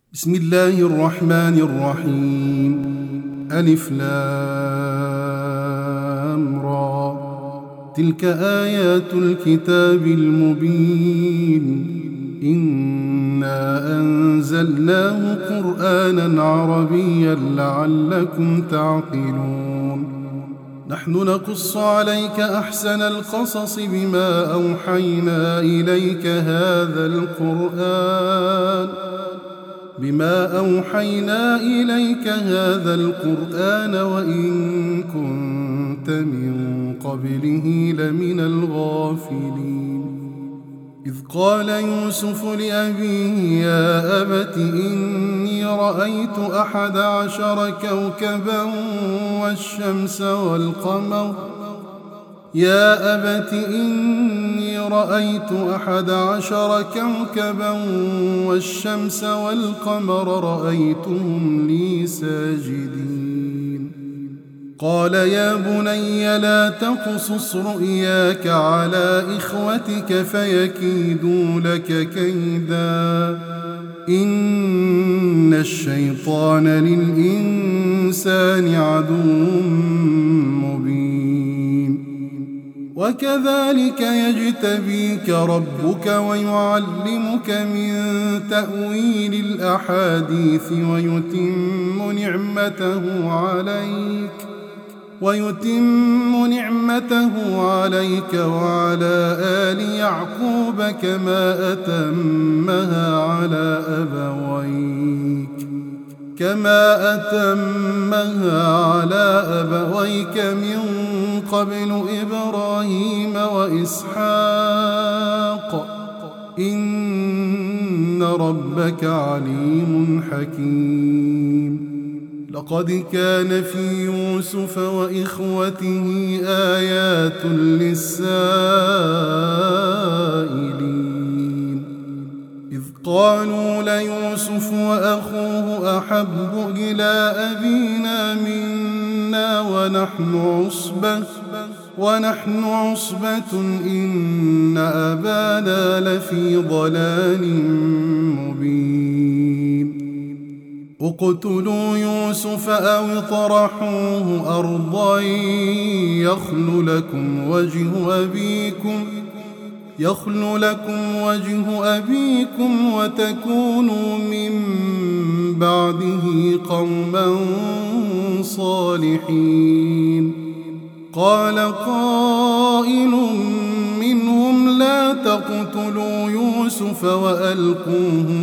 بسم الله الرحمن الرحيم. ألف لام را. تلك آيات الكتاب المبين. إنا أنزلناه قرآنا عربيا لعلكم تعقلون. نحن نقص عليك أحسن القصص بما أوحينا إليك هذا القرآن وإن كنت من قبله لمن الغافلين. إذ قال يوسف لأبيه يا أبت إني رأيت 11 كوكبا والشمس والقمر رأيتهم لي ساجدين. قال يا بني لا تقصص رؤياك على إخوتك فيكيدوا لك كيدا إن الشيطان للإنسان عدو مبين. وكذلك يجتبيك ربك ويعلمك من تأويل الأحاديث ويتم نعمته عليك وعلى آل يعقوب كما أتمها على أبويك من قبل إبراهيم وإسحاق إن ربك عليم حكيم. لقد كان في يوسف وإخوته آيات للسائلين. إذ قالوا ليوسف وأخوه أحب إلى أبينا منا ونحن عصبة إن أبانا لفي ضلال مبين. اقتلوا يوسف أو اطرحوه أرضا يخل لكم وجه أبيكم وتكونوا من بعده قوما صالحين. قال قائل منهم لا تقتلوا يوسف وألقوه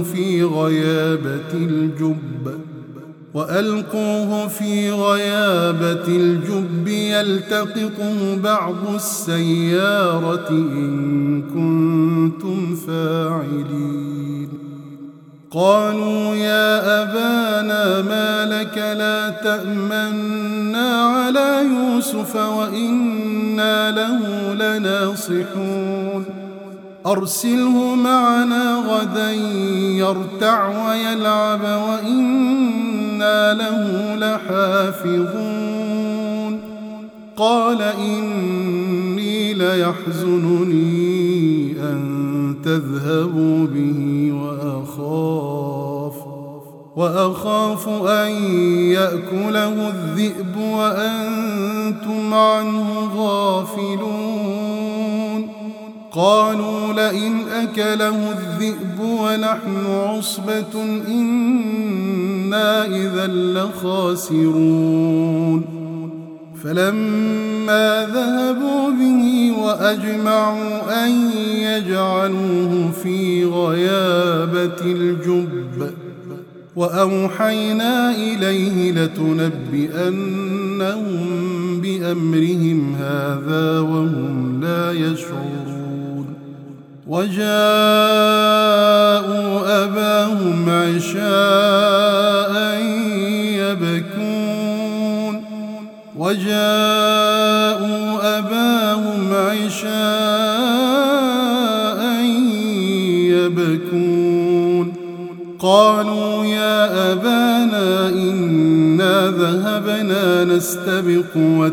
في غيابة الجب يلتقطه بعض السيارة إن كنتم فاعلين. قالوا يا أبانا ما لك لا تأمنا على يوسف وإنا له لناصحون. أرسله معنا غدا يرتع ويلعب وإنا له لحافظون. قال إني ليحزنني أن تذهبوا به وأخاف أن يأكله الذئب وأنتم عنه غافلون. قالوا لئن أكله الذئب ونحن عصبة إنا إذا لخاسرون. فلما ذهبوا به وأجمعوا أن يجعلوه في غيابة الجب وأوحينا إليه لتنبئنهم بأمرهم هذا وهم لا يشعرون. وجاءوا أباهم عشاء يبكون. قالوا يا أبانا إنا ذهبنا نستبق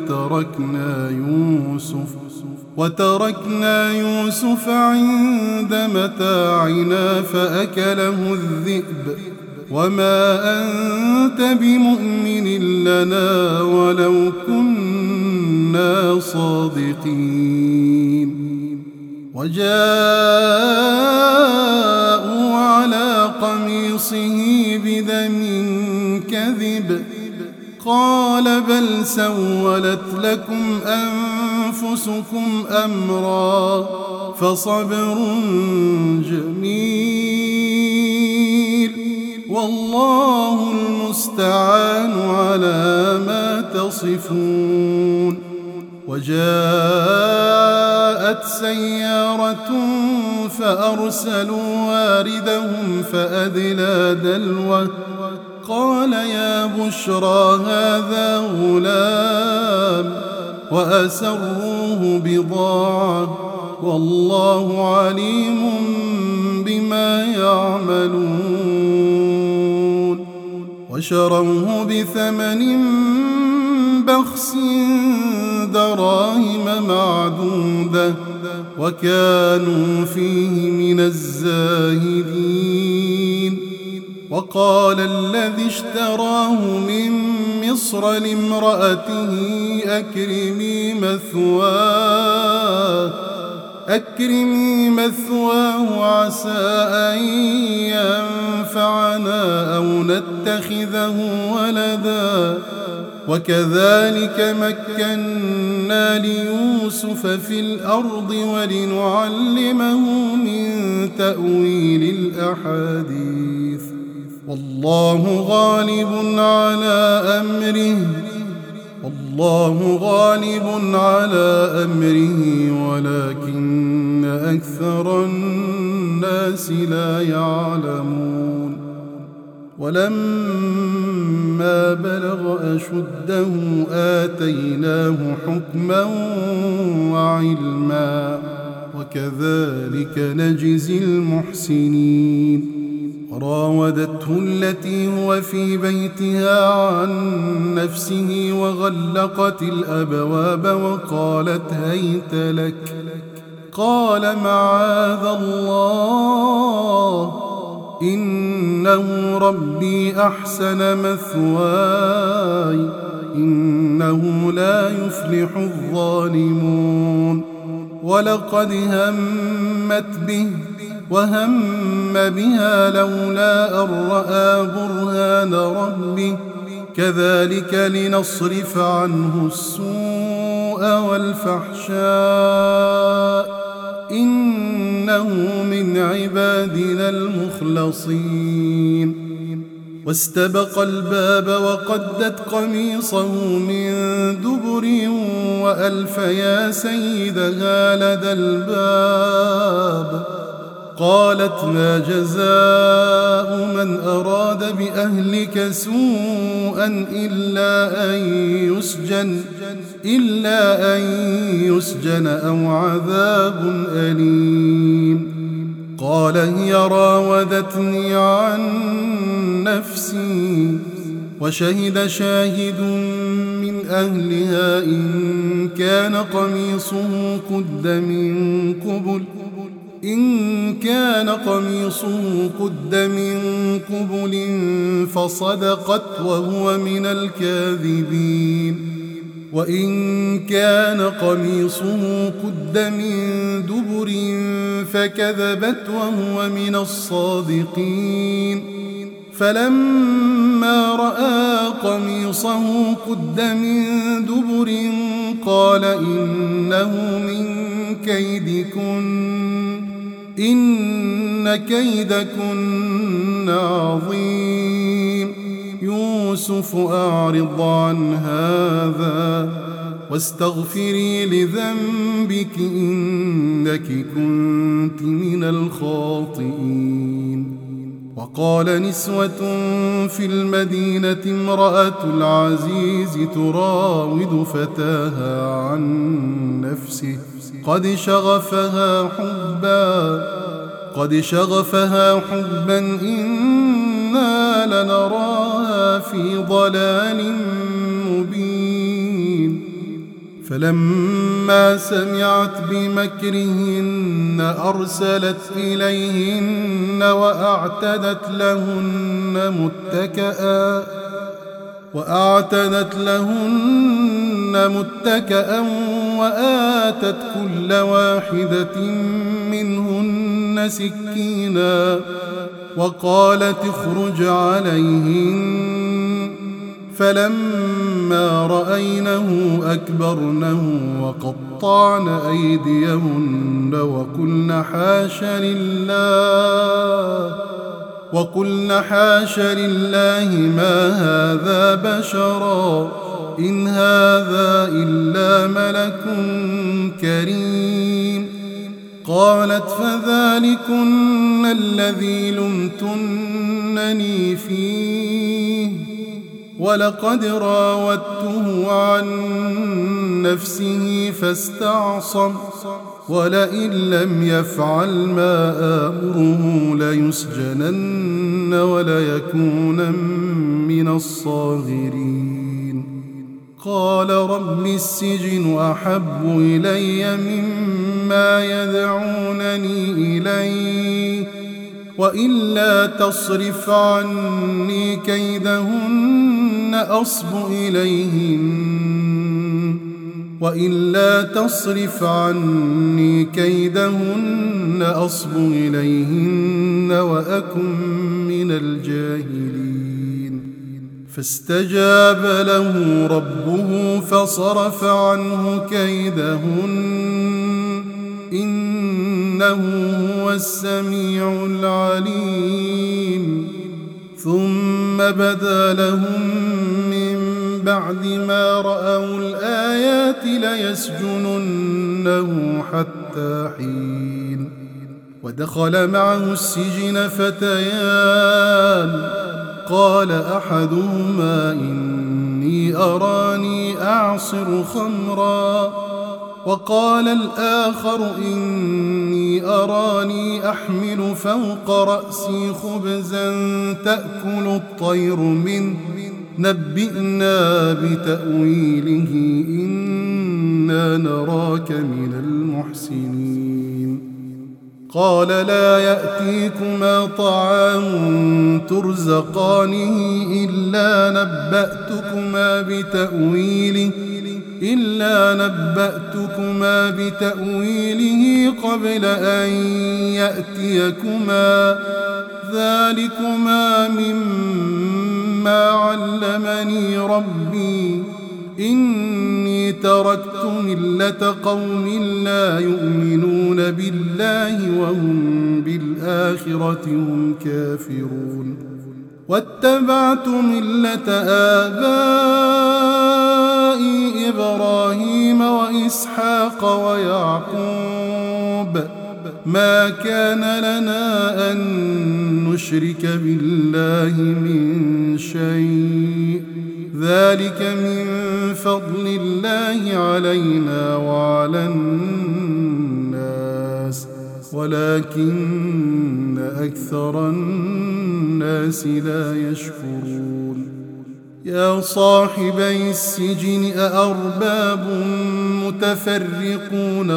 وتركنا يوسف عند متاعنا فأكله الذئب وما أنت بمؤمن لنا ولو كنا صادقين وجاءوا على قميصه بدم كذب قال بل سولت لكم أنفسكم أمرا فصبر جميل والله المستعان على ما تصفون وجاءت سيارة فأرسلوا واردهم فأدلى دلوه قال يا بشرى هذا غلام وأسروه بضاعة والله عليم بما يعملون وشروه بثمن بخس دراهم معدودة وكانوا فيه من الزاهدين وقال الذي اشتراه من مصر لامرأته أكرمي مثواه عسى أن ينفعنا أو نتخذه ولدا وكذلك مكنا ليوسف في الأرض ولنعلمه من تأويل الأحاديث والله غالب على أمره ولكن أكثر الناس لا يعلمون ولما بلغ أشده آتيناه حكما وعلما وكذلك نجزي المحسنين وراودته التي هو في بيتها عن نفسه وغلقت الأبواب وقالت هيت لك قال معاذ الله إنه ربي أحسن مثواي إنه لا يفلح الظالمون ولقد همت به وهم بها لولا أن رأى برهان ربه كذلك لنصرف عنه السوء والفحشاء إنه من عبادنا المخلصين واستبق الباب وقدت قميصه من دبر وألف يا سيدها لدى الباب قالت ما جزاء من أراد بأهلك سوءا إلا أن يسجن أو عذاب أليم قال هي راودتني عن نفسي وشهد شاهد من أهلها إن كان قميصه قد من قبل فصدقت وهو من الكاذبين وإن كان قميصه قد من دبر فكذبت وهو من الصادقين فلما رأى قميصه قد من دبر قال إنه من كيدكن إن كيدكن عظيم يوسف أعرض عن هذا واستغفري لذنبك إنك كنت من الخاطئين وقال نسوة في المدينة امرأة العزيز تراود فتاها عن نفسه قد شغفها حبا إنا لنراها في ضلال مبين فلما سمعت بمكرهن أرسلت إليهن وأعتدت لهن متكأ وآتت كل واحدة منهن سكينا وقالت اخرج عليهن. فلما رأينه أكبرنه وقطعن أيديهن وقلن حاش لله ما هذا بشرا إن هذا إلا ملك كريم. قالت فذلكن الذي لمتنني فيه ولقد راودته عن نفسه فاستعصم ولئن لم يفعل ما آمره ليسجنن وليكونن من الصاغرين. قال رب السجن أحب إلي مما يدعونني إليه وإلا تصرف عني كيدهن أصب إليهن وأكن من الجاهلين. فاستجاب له ربه فصرف عنه كيدهن إنه هو السميع العليم. ثم بدا لهم من بعد ما رأوا الآيات ليسجننه حتى حين. ودخل معه السجن فتيان قال أحدهما إني أراني أعصر خمرا وقال الآخر إني أراني أحمل فوق رأسي خبزا تأكل الطير منه نبئنا بتأويله إنا نراك من المحسنين. قال لا يأتيكما طعام ترزقانه إلا نبأتكما بتأويله قبل أن يأتيكما ذلكما مما علمني ربي إني تركت ملة قوم لا يؤمنون بالله وهم بالآخرة هم كافرون واتبعت ملة آبائي إبراهيم وإسحاق ويعقوب ما كان لنا أن نشرك بالله من شيء ذلك من فضل الله علينا وعلى الناس ولكن أكثر الناس لا يشكرون. يا صاحبي السجن أأرباب متفرقون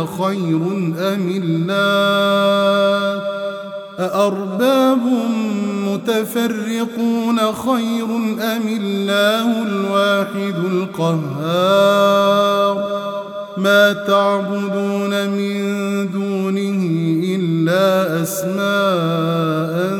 خير أم الله الواحد القهار. ما تعبدون من دونه إلا أسماء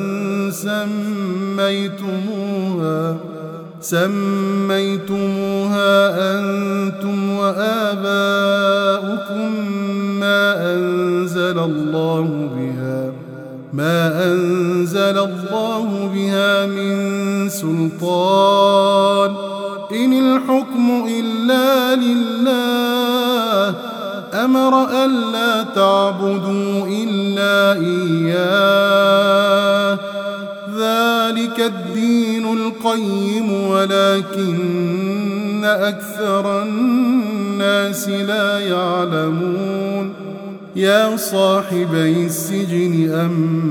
سميتموها أنتم وآباؤكم ما أنزل الله بها من سلطان إن الحكم إلا لله أمر ألا تعبدوا إلا إياه ذلك الدين القيم ولكن أكثر الناس لا يعلمون. يا صاحبي السجن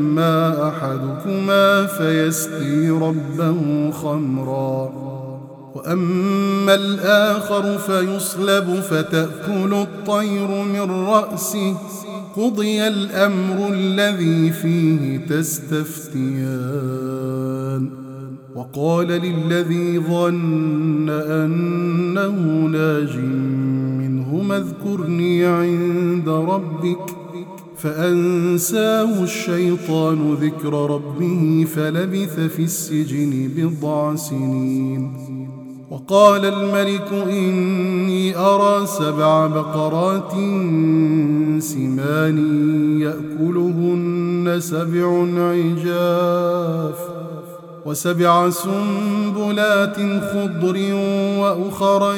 أما أحدكما فيسقي ربه خمرا وأما الآخر فيصلب فتأكل الطير من رأسه قضي الأمر الذي فيه تستفتيان وقال للذي ظن أنه ناج منهما اذكرني عند ربك فأنساه الشيطان ذكر ربه فلبث في السجن 10 سنين. وقال الملك إني أرى 7 بقرات سمان يأكلهن 7 عجاف و7 سنبلات خضر وأخر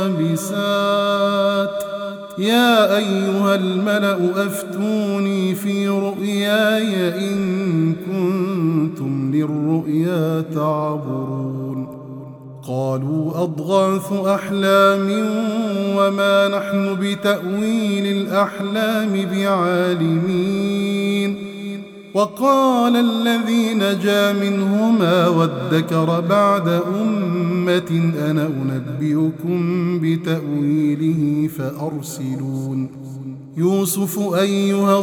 يابسات يا أيها الملأ أفتوني في رؤياي إن كنتم للرؤيا تعبرون. قالوا أضغاث أحلام وما نحن بتأويل الأحلام بعالمين. وقال الذي نجا منهما وادكر بعد أمة أنا أنبئكم بتأويله فأرسلون. يوسف أيها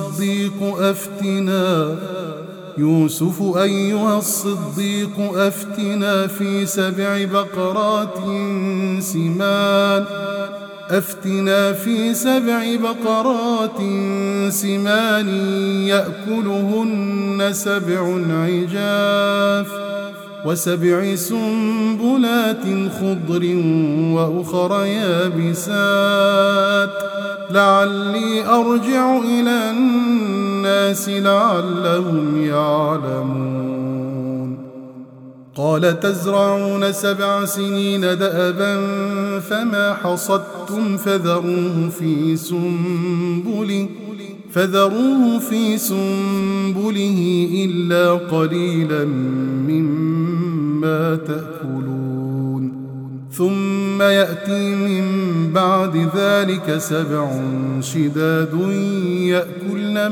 الصديق أفتنا في 7 بقرات سمان يأكلهن 7 عجاف و7 سنبلات خضر وأخر يابسات لعلي أرجع إلى الناس لعلهم يعلمون. قال تزرعون 7 سنين دأبا فما حصدتم فذروه في سنبله إلا قليلا مما تأكلون. ثم يأتي من بعد ذلك 7 شداد يأكلن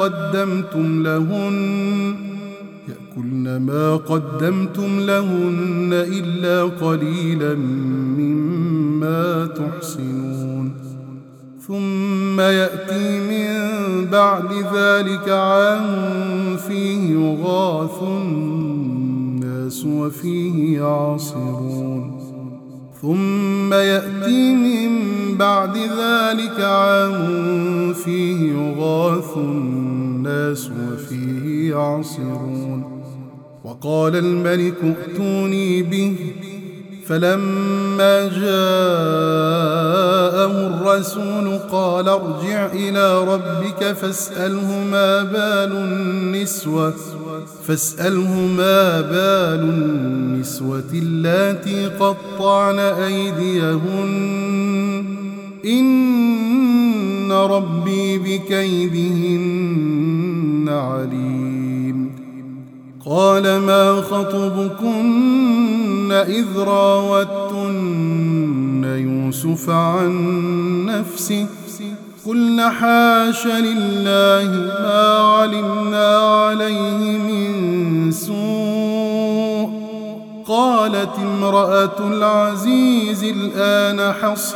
ما قدمتم لهن إلا قليلا مما تحصنون. ثم يأتي من بعد ذلك عام فيه يغاث الناس وفيه يعصرون. ثم يأتي من بعد ذلك عام فيه يغاث الناس وفيه يعصرون. وقال الملك ائتوني به فلما جاءه الرسول قال ارجع إلى ربك فاسأله ما بال النسوة اللاتي قطعن أيديهن إن ربي بكيدهن عليم. قال ما خطبكن إذ راوتن يوسف عن نفسه قلن حاش لله ما علمنا عليه من سوء. قالت امرأة العزيز الآن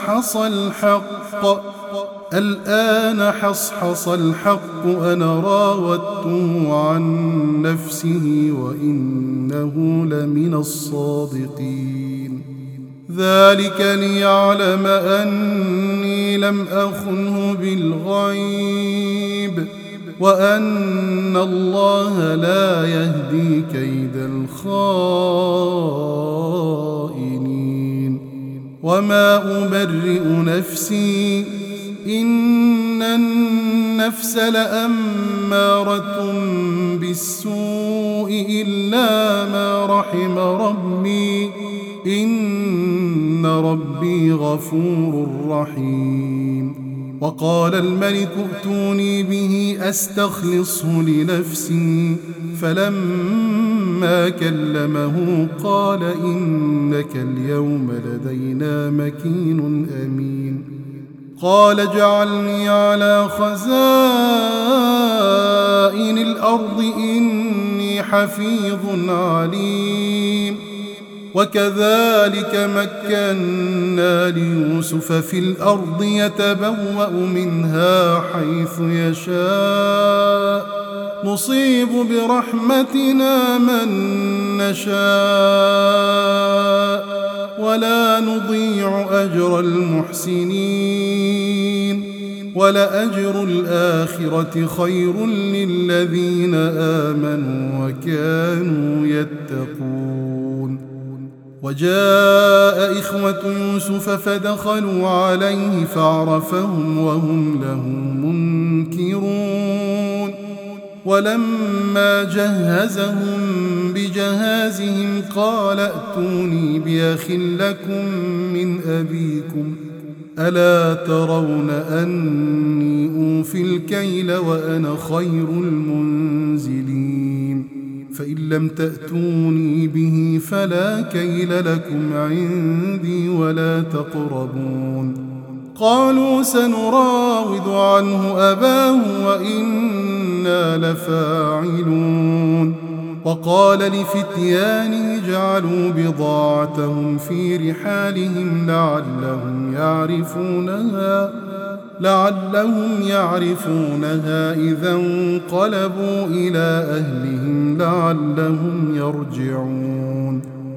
حصحص الحق أنا راودته عن نفسه وإنه لمن الصادقين. ذلك ليعلم أني لم أخنه بالغيب وأن الله لا يهدي كيد الخائنين. وما أبرئ نفسي إن النفس لأمارة بالسوء إلا ما رحم ربي إن ربي غفور رحيم. وقال الملك ائتوني به أستخلصه لنفسي فلما كلمه قال إنك اليوم لدينا مكين أمين. قال اجعلني على خزائن الأرض إني حفيظ عليم. وكذلك مكنا ليوسف في الأرض يتبوأ منها حيث يشاء نصيب برحمتنا من نشاء ولا نضيع أجر المحسنين ولأجر الآخرة خير للذين آمنوا وكانوا يتقون وجاء إخوة يوسف فدخلوا عليه فعرفهم وهم له منكرون ولما جهزهم بجهازهم قال ائتوني بأخ لكم من أبيكم ألا ترون أني أوفي الكيل وأنا خير المنزلين فإن لم تأتوني به فلا كيل لكم عندي ولا تقربون قالوا سنراود عنه أباه وإنا لفاعلون وقال لفتيانه اجعلوا بضاعتهم في رحالهم لعلهم يعرفونها إذا انقلبوا إلى أهلهم لعلهم يرجعون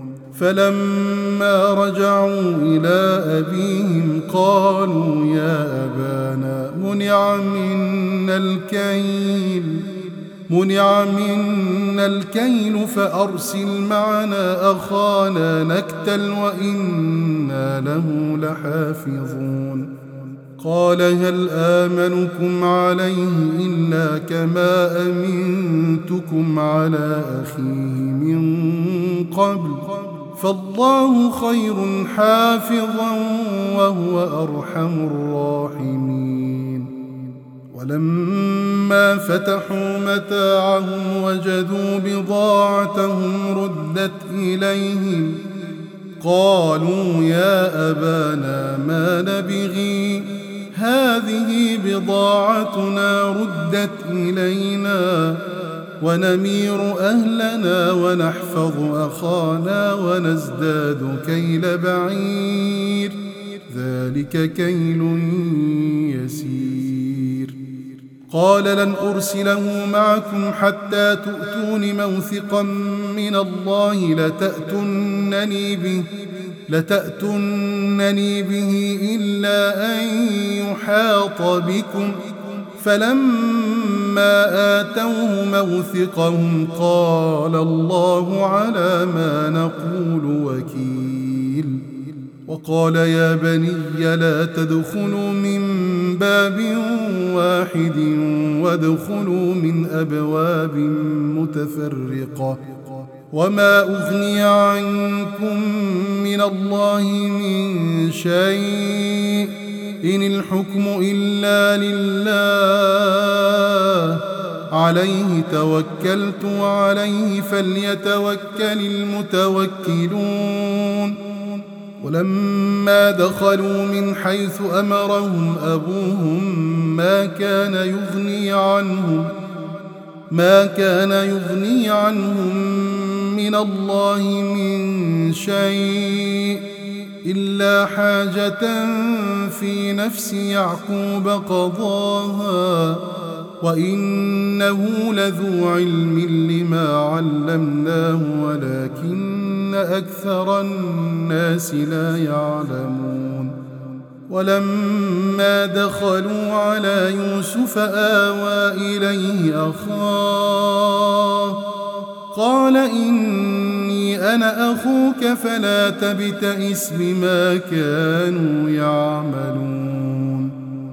فلما رجعوا إلى أبيهم قالوا يا أبانا منع منا الكيل فأرسل معنا أخانا نكتل وإنا له لحافظون قال هل آمنكم عليه إلا كما أمنتكم على أخيه من قبل فالله خير حافظا وهو أرحم الراحمين ولما فتحوا متاعهم وجدوا بضاعتهم ردت إليهم قالوا يا أبانا ما نبغي هذه بضاعتنا ردت إلينا ونمير أهلنا ونحفظ أخانا ونزداد كيل بعير ذلك كيل يسير قال لن أرسله معكم حتى تؤتون موثقا من الله لتأتونني به إلا أن يحاط بكم فلما آتوه موثقهم قال الله على ما نقول وكيل وقال يا بني لا تدخلوا من باب واحد وادخلوا من أبواب متفرقة وما أغني عنكم من الله من شيء إن الحكم إلا لله عليه توكلت وعليه فليتوكل المتوكلون ولما دخلوا من حيث أمرهم أبوهم ما كان يغني عنهم من الله من شيء إلا حاجة في نفس يعقوب قضاها وإنه لذو علم لما علمناه ولكن أكثر الناس لا يعلمون ولما دخلوا على يوسف آوى إليه أخاه قال إني أنا أخوك فلا تبتئس بما كانوا يعملون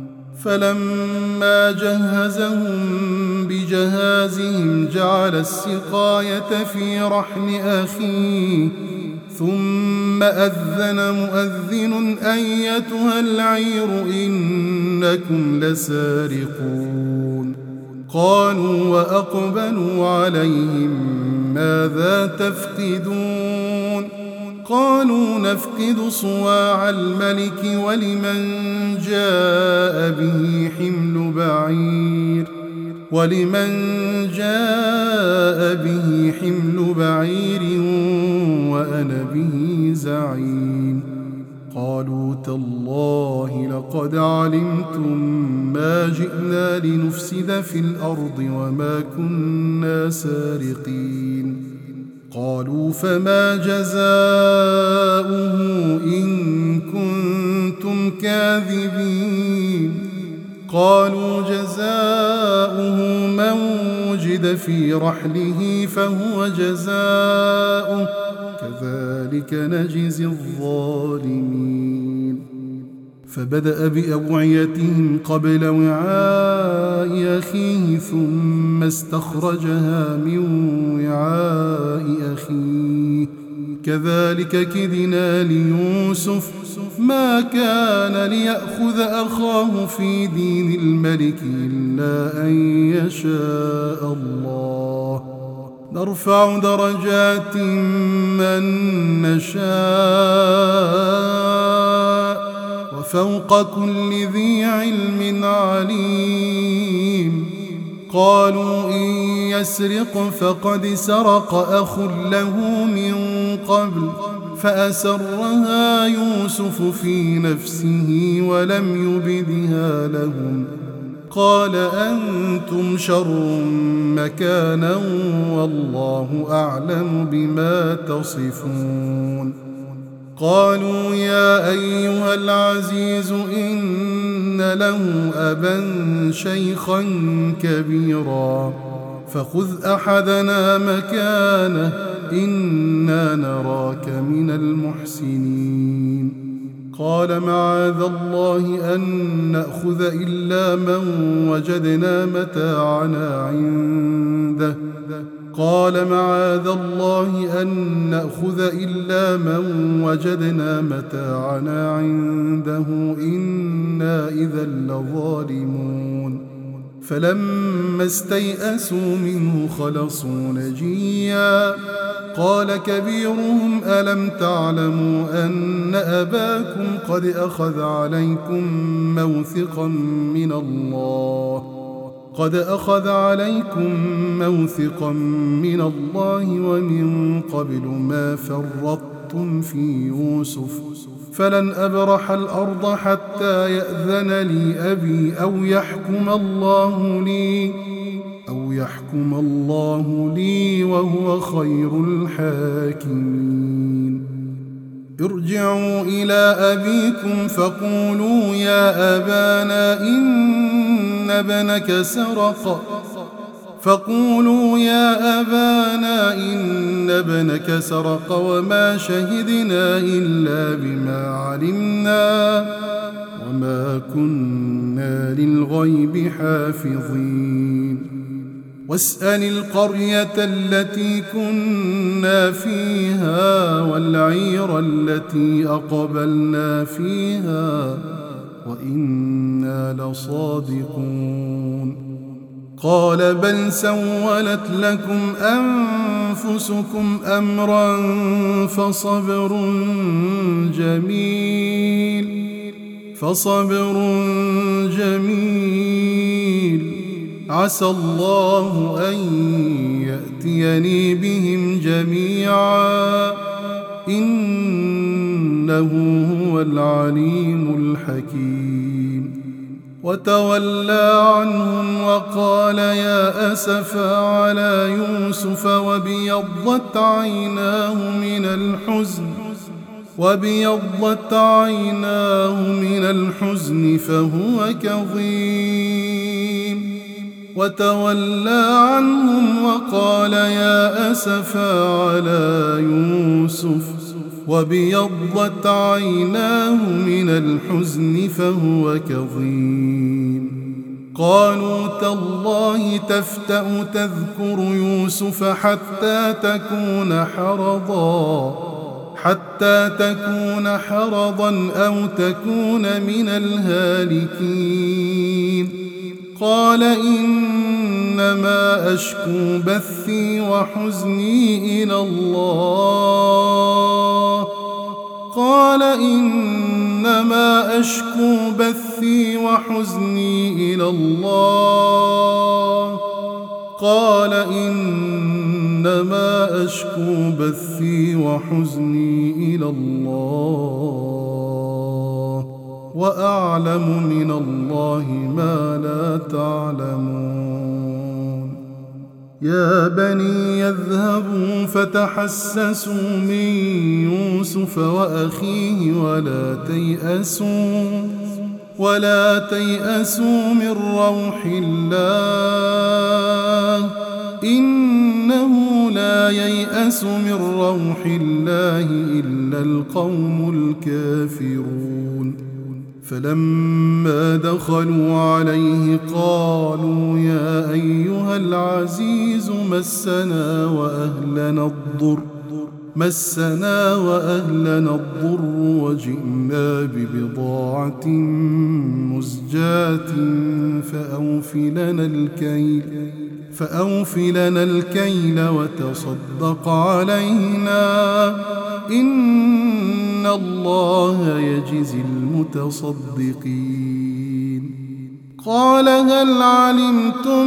فلما جهزهم بجهازهم جعل السقاية في رحل أخيه ثم أذن مؤذن أيتها العير إنكم لسارقون قالوا وأقبلوا عليهم ماذا تفقدون قالوا نفقد صواع الملك ولمن جاء به حمل بعير وأنا به زعيم. قالوا تالله لقد علمتم ما جئنا لنفسد في الأرض وما كنا سارقين. قالوا فما جزاؤه إن كنتم كاذبين. قالوا جزاؤه من وجد في رحله فهو جزاؤه كذلك نجزي الظالمين. فبدأ بأوعيتهم قبل وعاء أخيه ثم استخرجها من وعاء أخيه كذلك كدنا ليوسف ما كان ليأخذ أخاه في دين الملك إلا أن يشاء الله نرفع درجات من نشاء وفوق كل ذي علم عليم. قالوا إن يسرق فقد سرق أخ له من قبل فأسرها يوسف في نفسه ولم يبدها لهم. قال أنتم شر مكانا والله أعلم بما تصفون. قالوا يا أيها العزيز إن له أبا شيخا كبيرا فخذ أحدنا مكانه إنا نراك من المحسنين. قال معاذ الله أن نأخذ إلا من وجدنا متاعنا عنده قال معاذ الله أن نأخذ إلا من وجدنا متاعنا عنده إنا إذا لظالمون. فلما استيئسوا منه خلصوا نجيا. قال كبيرهم ألم تعلموا أن أباكم قد أخذ عليكم موثقا من الله ومن قبل ما فرطتم في يوسف فلن أبرح الأرض حتى يأذن لي أبي أو يحكم الله لي وهو خير الحاكمين. ارجعوا إلى أبيكم فقولوا يا أبانا إن ابنك سرق وما شهدنا إلا بما علمنا وما كنا للغيب حافظين. واسأل القرية التي كنا فيها والعير التي أقبلنا فيها وإنا لصادقون. قال بل سولت لكم أنفسكم أمرا فصبر جميل عسى الله أن يأتيني بهم جميعا إنه هو العليم الحكيم. وتولى عنهم وقال يا أسفا على يوسف وابيضت عيناه من الحزن فهو كظيم. وتولى عنهم وقال يا أسفا على يوسف وابيضت عيناه من الحزن فهو كظيم. قالوا تالله تفتأ تذكر يوسف حتى تكون حرضا أو تكون من الهالكين. قال إنما أشكو بثي وحزني إلى الله قال إن إنما أشكو بثي وحزني إلى الله وأعلم من الله ما لا تعلمون. يا بني اذهبوا فتحسسوا من يوسف وأخيه ولا تيأسوا من روح الله إنه لا ييأس من روح الله إلا القوم الكافرون. فلما دخلوا عليه قالوا يا أيها العزيز مسنا وأهلنا الضر وجئنا ببضاعة مزجاة فأوف لنا الكيل وتصدق علينا إن الله يجزي المتصدقين. قال هل علمتم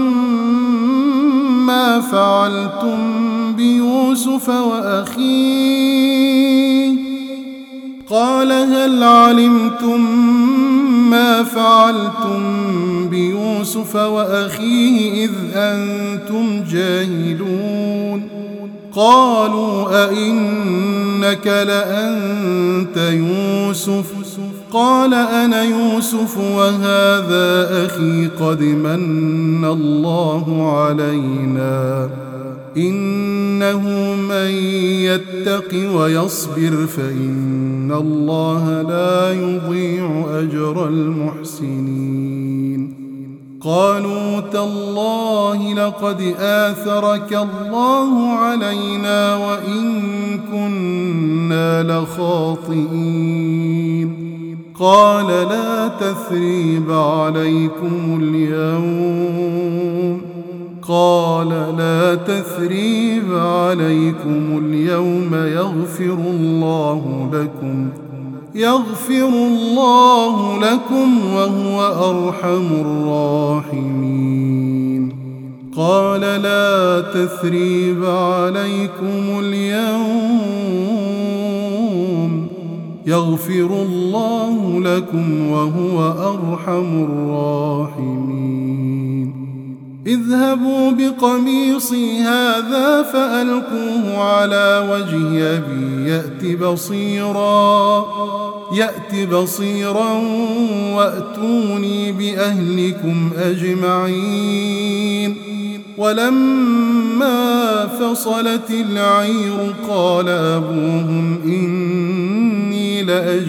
ما فعلتم بيوسف وأخيه إذ أنتم جاهلون؟ قالوا أئنك لأنت يوسف؟ قال أنا يوسف وهذا أخي قد من الله علينا إنه من يتق ويصبر فإن الله لا يضيع أجر المحسنين. قالوا تالله لقد آثرك الله علينا وإن كنا لخاطئين. قال لا تثريب عليكم اليوم يغفر الله لكم وهو أرحم الراحمين. قال لا تثريب عليكم اليوم يغفر الله لكم وهو أرحم الراحمين. اذهبوا بقميصي هذا فألقوه على وجه أبي يأت بصيرا وأتوني بأهلكم أجمعين. ولما فصلت العير قال أبوهم إني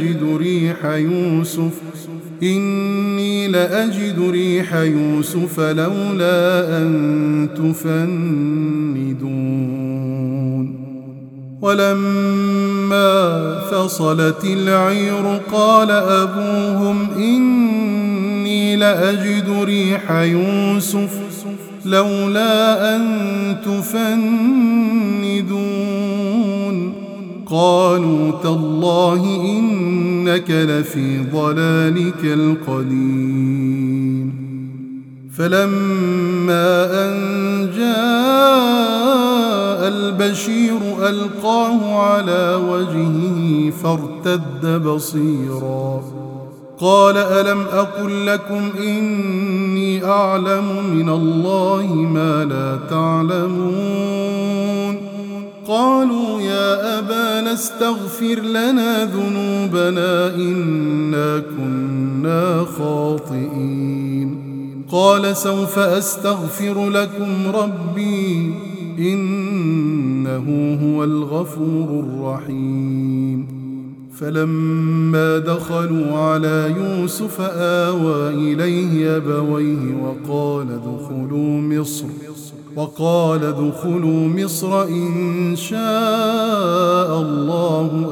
لأجد ريح يوسف لولا أن تفندون. ولما فصلت العير قال أبوهم إني لأجد ريح يوسف لولا أن تفندون. قالوا تالله إنك لفي ضلالك القديم. فلما أن جاء البشير ألقاه على وجهه فارتد بصيرا. قال ألم أقل لكم إني أعلم من الله ما لا تعلمون؟ قالوا يا أبانا استغفر لنا ذنوبنا إنا كنا خاطئين. قال سوف أستغفر لكم ربي إنه هو الغفور الرحيم. فلما دخلوا على يوسف آوى إليه أبويه وقال ادخلوا مصر إن شاء الله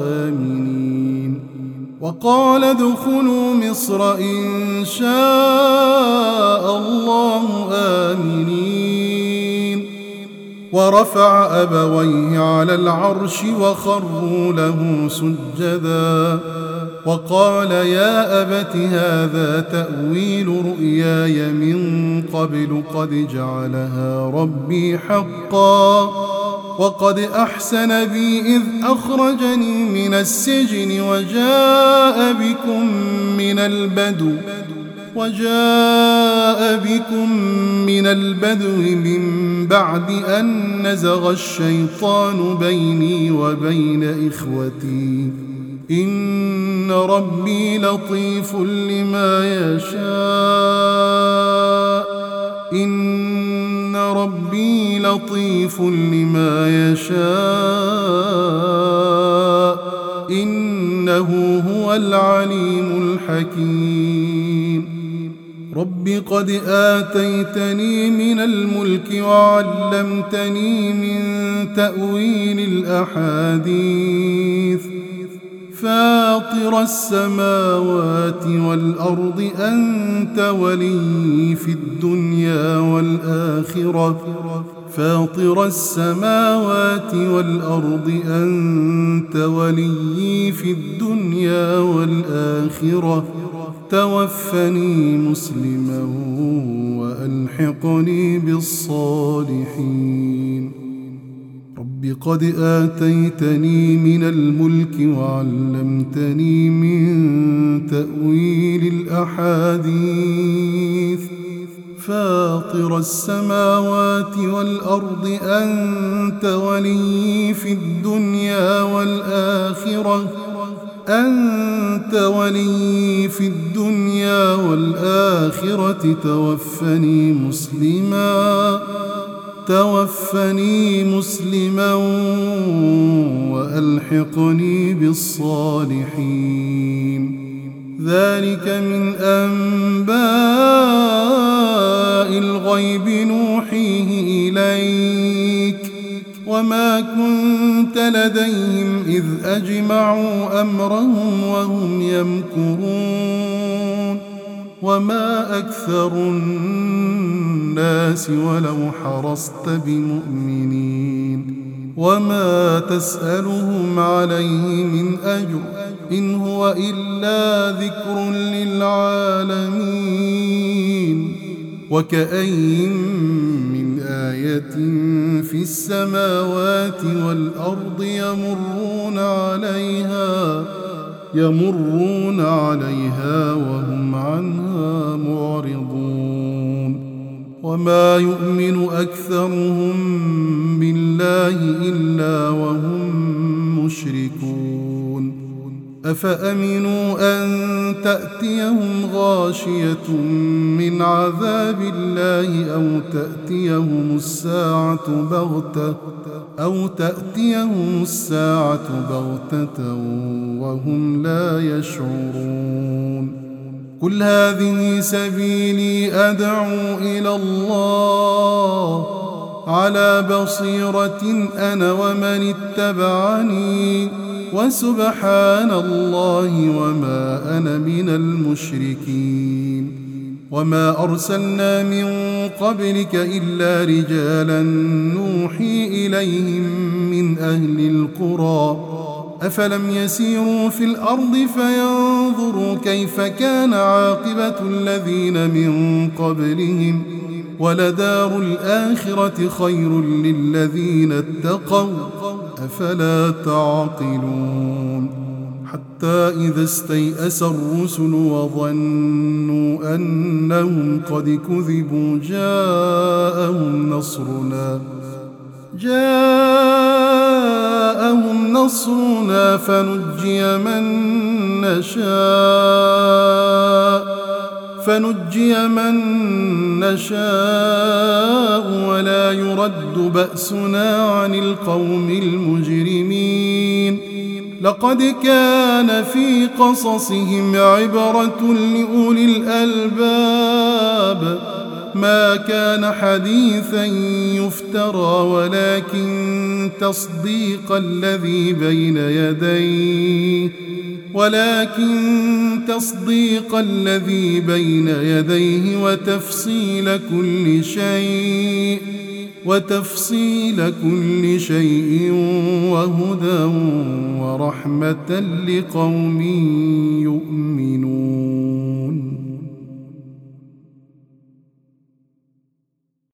آمنين. ورفع أبويه على العرش وخروا له سجدا وقال يا أبت هذا تأويل رؤياي من قبل قد جعلها ربي حقا وقد أحسن بي إذ أخرجني من السجن وجاء بكم من البدو من بعد أن نزغ الشيطان بيني وبين إخوتي إن ربي لطيف لما يشاء إن ربي لطيف لما يشاء إنه هو العليم الحكيم رب قد آتيتني من الملك وعلمتني من تأويل الأحاديث فاطر السماوات والأرض أنت ولي في الدنيا والآخرة فاطر السماوات والأرض أنت ولي في الدنيا والآخرة توفني مسلما وألحقني بالصالحين رب قد آتيتني من الملك وعلمتني من تأويل الأحاديث فاطر السماوات والأرض أنت ولي في الدنيا والآخرة توفني مسلما وألحقني بالصالحين ذلك من أنباء الغيب نوحيه إليك وما كنت لديهم إذ أجمعوا أمرهم وهم يمكرون وما أكثر الناس ولو حرصت بمؤمنين وما تسألهم عليه من أجر إن هو إلا ذكر للعالمين وكأين من آية في السماوات والأرض يمرون عليها وهم عنها معرضون وما يؤمن أكثرهم بالله إلا وهم مشركون أفأمنوا أن تأتيهم غاشية من عذاب الله أو تأتيهم الساعة بغتة وهم لا يشعرون قل هذه سبيلي أدعو إلى الله على بصيرة أنا ومن اتبعني وسبحان الله وما أنا من المشركين وما أرسلنا من قبلك إلا رجالا نوحي إليهم من أهل القرى أفلم يسيروا في الأرض فينظروا كيف كان عاقبة الذين من قبلهم ولدار الآخرة خير للذين اتقوا أفلا تعقلون حتى إذا استيأس الرسل وظنوا أنهم قد كذبوا جاءهم نصرنا فنجي من نشاء ولا يرد بأسنا عن القوم المجرمين لقد كان في قصصهم عبرة لأولي الألباب ما كان حديثا يفترى ولكن تصديق الذي بين يديه وتفصيل كل شيء وهدى ورحمة لقوم يؤمنون